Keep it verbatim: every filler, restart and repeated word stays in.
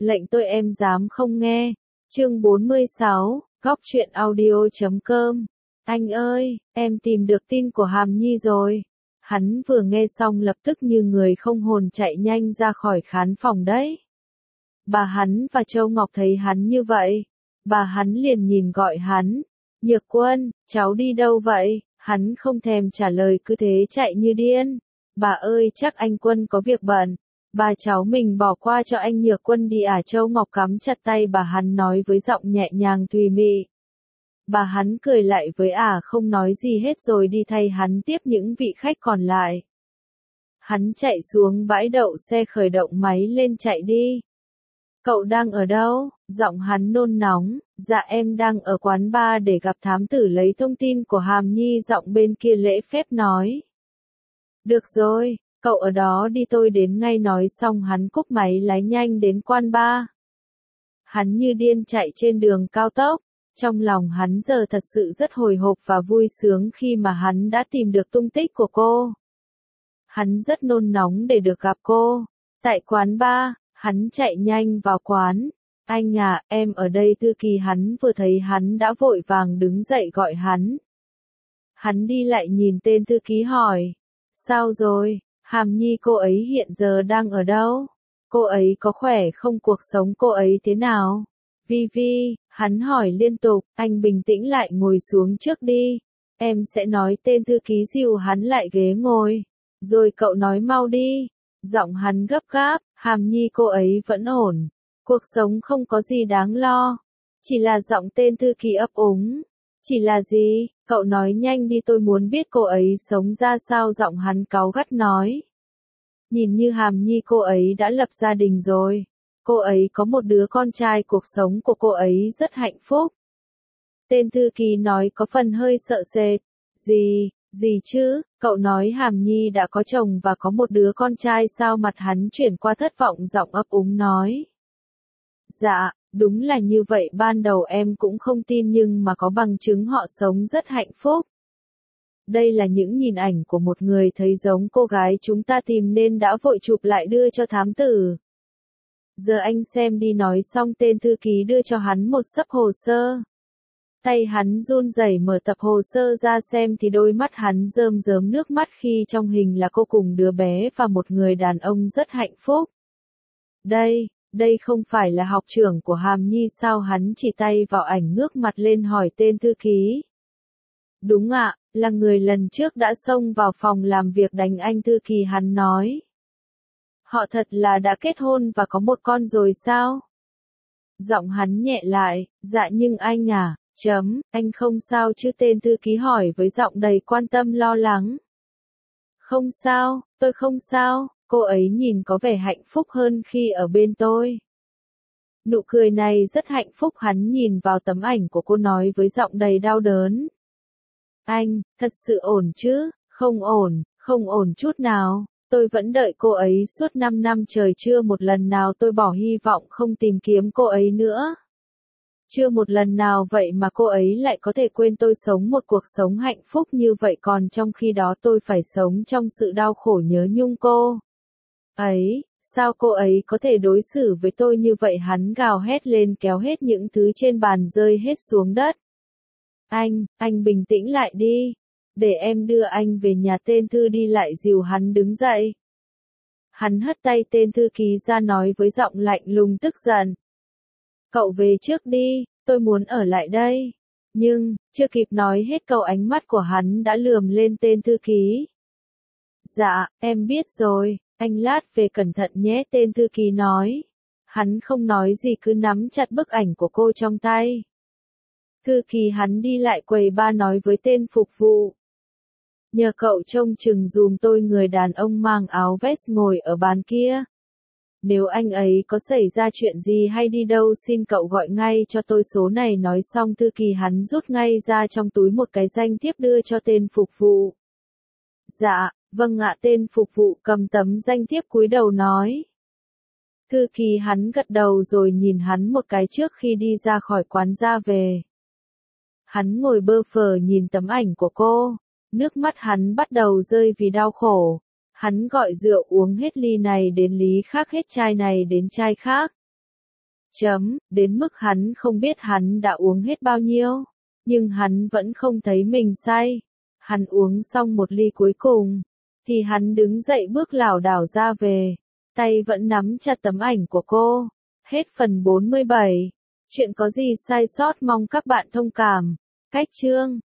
lệnh tôi em dám không nghe. Chương bốn mươi sáu, góc truyện audio chấm com. Anh ơi, em tìm được tin của Hàm Nhi rồi. Hắn vừa nghe xong lập tức như người không hồn chạy nhanh ra khỏi khán phòng đấy. Bà hắn và Châu Ngọc thấy hắn như vậy. Bà hắn liền nhìn gọi hắn. Nhược Quân, cháu đi đâu vậy? Hắn không thèm trả lời cứ thế chạy như điên. Bà ơi chắc anh Quân có việc bận. Bà cháu mình bỏ qua cho anh Nhược Quân đi à? Châu Ngọc cắm chặt tay bà hắn nói với giọng nhẹ nhàng thùy mị. Bà hắn cười lại với ả không nói gì hết rồi đi thay hắn tiếp những vị khách còn lại. Hắn chạy xuống bãi đậu xe khởi động máy lên chạy đi. Cậu đang ở đâu? Giọng hắn nôn nóng. Dạ em đang ở quán bar để gặp thám tử lấy thông tin của Hàm Nhi. Giọng bên kia lễ phép nói. Được rồi, cậu ở đó đi tôi đến ngay. Nói xong hắn cúp máy lái nhanh đến quán bar. Hắn như điên chạy trên đường cao tốc. Trong lòng hắn giờ thật sự rất hồi hộp và vui sướng khi mà hắn đã tìm được tung tích của cô. Hắn rất nôn nóng để được gặp cô. Tại quán bar, hắn chạy nhanh vào quán. Anh à, em ở đây. Thư ký hắn vừa thấy hắn đã vội vàng đứng dậy gọi hắn. Hắn đi lại nhìn tên thư ký hỏi. Sao rồi, Hàm Nhi cô ấy hiện giờ đang ở đâu? Cô ấy có khỏe không? Cuộc sống cô ấy thế nào? Vi Vi, hắn hỏi liên tục. Anh bình tĩnh lại ngồi xuống trước đi. Em sẽ nói. Tên thư ký dìu hắn lại ghế ngồi. Rồi cậu nói mau đi. Giọng hắn gấp gáp. Hàm Nhi cô ấy vẫn ổn. Cuộc sống không có gì đáng lo. Chỉ là giọng tên thư ký ấp úng. Chỉ là gì? Cậu nói nhanh đi, tôi muốn biết cô ấy sống ra sao. Giọng hắn cáu gắt nói. Nhìn như Hàm Nhi cô ấy đã lập gia đình rồi. Cô ấy có một đứa con trai, cuộc sống của cô ấy rất hạnh phúc. Tên thư ký nói có phần hơi sợ sệt. Gì, gì chứ? Cậu nói Hàm Nhi đã có chồng và có một đứa con trai sao? Mặt hắn chuyển qua thất vọng, giọng ấp úng nói. Dạ, đúng là như vậy, ban đầu em cũng không tin nhưng mà có bằng chứng họ sống rất hạnh phúc. Đây là những nhìn ảnh của một người thấy giống cô gái chúng ta tìm nên đã vội chụp lại đưa cho thám tử. Giờ anh xem đi. Nói xong tên thư ký đưa cho hắn một xấp hồ sơ. Tay hắn run rẩy mở tập hồ sơ ra xem thì đôi mắt hắn rơm rớm nước mắt khi trong hình là cô cùng đứa bé và một người đàn ông rất hạnh phúc. Đây, đây không phải là học trưởng của Hàm Nhi sao? Hắn chỉ tay vào ảnh ngước mặt lên hỏi tên thư ký. Đúng ạ, là người lần trước đã xông vào phòng làm việc đánh anh. Thư ký hắn nói. Họ thật là đã kết hôn và có một con rồi sao? Giọng hắn nhẹ lại. Dạ nhưng anh à, chấm, anh không sao chứ? Tên thư ký hỏi với giọng đầy quan tâm lo lắng. Không sao, tôi không sao. Cô ấy nhìn có vẻ hạnh phúc hơn khi ở bên tôi. Nụ cười này rất hạnh phúc. Hắn nhìn vào tấm ảnh của cô nói với giọng đầy đau đớn. Anh, thật sự ổn chứ? Không ổn, không ổn chút nào. Tôi vẫn đợi cô ấy suốt năm năm trời, chưa một lần nào tôi bỏ hy vọng không tìm kiếm cô ấy nữa. Chưa một lần nào vậy mà cô ấy lại có thể quên tôi, sống một cuộc sống hạnh phúc như vậy, còn trong khi đó tôi phải sống trong sự đau khổ nhớ nhung cô ấy. Sao cô ấy có thể đối xử với tôi như vậy? Hắn gào hét lên kéo hết những thứ trên bàn rơi hết xuống đất. Anh, anh bình tĩnh lại đi. Để em đưa anh về nhà. Tên thư đi lại dìu hắn đứng dậy. Hắn hất tay tên thư ký ra nói với giọng lạnh lùng tức giận. Cậu về trước đi, tôi muốn ở lại đây. Nhưng, chưa kịp nói hết câu ánh mắt của hắn đã lườm lên tên thư ký. Dạ, em biết rồi, anh lát về cẩn thận nhé. Tên thư ký nói. Hắn không nói gì cứ nắm chặt bức ảnh của cô trong tay. Thư ký hắn đi lại quầy ba nói với tên phục vụ. Nhờ cậu trông chừng dùm tôi người đàn ông mang áo vest ngồi ở bàn kia. Nếu anh ấy có xảy ra chuyện gì hay đi đâu xin cậu gọi ngay cho tôi số này. Nói xong thư ký hắn rút ngay ra trong túi một cái danh thiếp đưa cho tên phục vụ. Dạ, vâng ạ. Tên phục vụ cầm tấm danh thiếp cúi đầu nói. Thư ký hắn gật đầu rồi nhìn hắn một cái trước khi đi ra khỏi quán ra về. Hắn ngồi bơ phờ nhìn tấm ảnh của cô. Nước mắt hắn bắt đầu rơi vì đau khổ. Hắn gọi rượu uống hết ly này đến ly khác, hết chai này đến chai khác. Chấm, đến mức hắn không biết hắn đã uống hết bao nhiêu, nhưng hắn vẫn không thấy mình say. Hắn uống xong một ly cuối cùng, thì hắn đứng dậy bước lảo đảo ra về, tay vẫn nắm chặt tấm ảnh của cô. Hết phần bốn mươi bảy. Chuyện có gì sai sót mong các bạn thông cảm. Cách chương